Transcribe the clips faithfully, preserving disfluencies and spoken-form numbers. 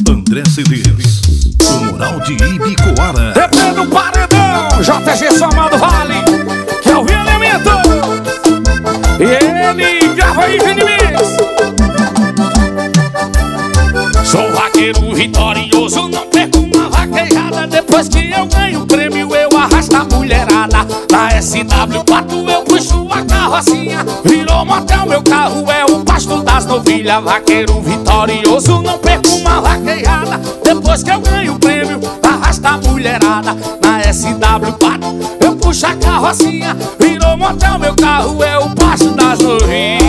André C Ds, o Moral de Ibicoara. D P do Paredão, J G Somado Vale, que é o elemento. E ele grava aí, Vinimis. Sou vaqueiro vitorioso, não perco uma vaquejada. Depois que eu ganho o prêmio, eu arrasto a mulherada. Na S W quatro eu puxo a carrocinha, virou motel, meu carro é o pasto das novilhas. Vaqueiro vitorioso, não perco uma vaquejada. Depois que eu ganho o prêmio, arrasta a mulherada. Na S W quatro eu puxo a carrocinha, virou motel, meu carro é o pasto das novilhas.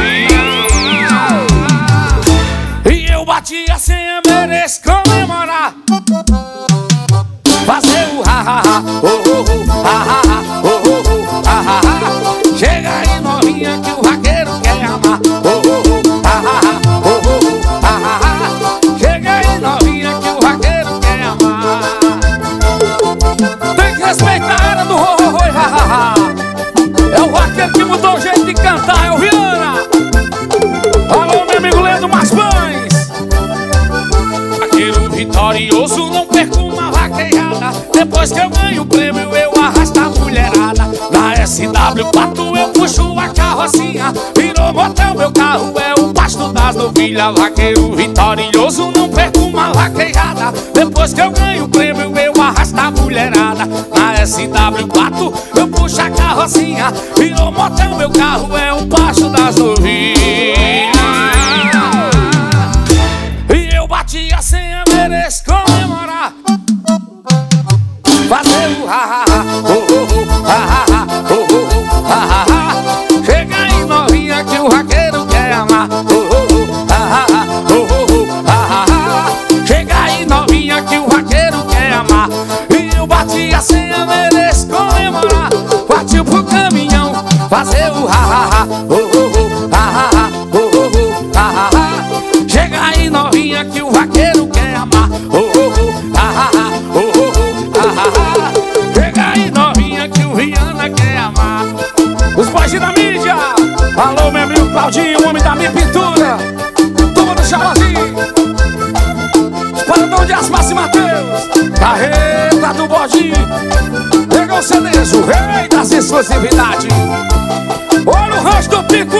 E eu bati a senha, mereço comemorar, fazer o ha-ha-ha, oh-oh-oh, ha-ha-ha, oh-oh-oh, ha-ha-ha. Chega aí novinha que o vaqueiro quer amar, oh-oh-oh, ha-ha-ha, oh-oh-oh, ha-ha-ha. Chega aí novinha que o vaqueiro quer amar. Tem que respeitar a era do ho-ho-ho e ha-ha-ha. É o vaqueiro que mudou o jeito de cantar, é o Viana. Alô, meu amigo Leandro Maspães. Vaqueiro vitorioso, não perco uma vaquejada. Depois que eu ganho o prêmio, eu arrasto a mulherada. Na S W quatro eu puxo a carrocinha, virou motel, meu carro é o pasto das novilhas. Vaqueiro vitorioso, não perco uma vaquejada. Depois que eu ganho o prêmio, eu arrasto a mulherada. Na S W quatro eu puxo a carrocinha, virou motel, meu carro é o pasto das novilhas. E eu bati a senha, mereço comemorar, fazer o ha-ha-ha, oh-oh-oh, ha-ha-ha, oh-oh-oh, ha-ha-ha. Chega aí novinha que o vaqueiro quer amar, oh-oh-oh, ha-ha-ha, oh-oh-oh, ha-ha-ha. Chega aí novinha que o vaqueiro quer amar. E eu bati a senha, mereço comemorar, partiu pro caminhão, fazer o ha-ha-ha, oh-oh-oh, ha-ha-ha, oh-oh-oh, ha-ha-ha. Chega aí novinha que o vaqueiro quer amar, oh-oh-oh, ha-ha-ha, oh-oh-oh, ha-ha-ha. Chega aí novinha que o Viana quer amar. Os boys da mídia, alô meu amigo Claudinho, o homem da minha pintura, turma do Xalazinho, os paredão de Aspas e Mateus, carreta do bodinho, pegou o C Ds, o rei das exclusividades. Olha o rancho do Pico.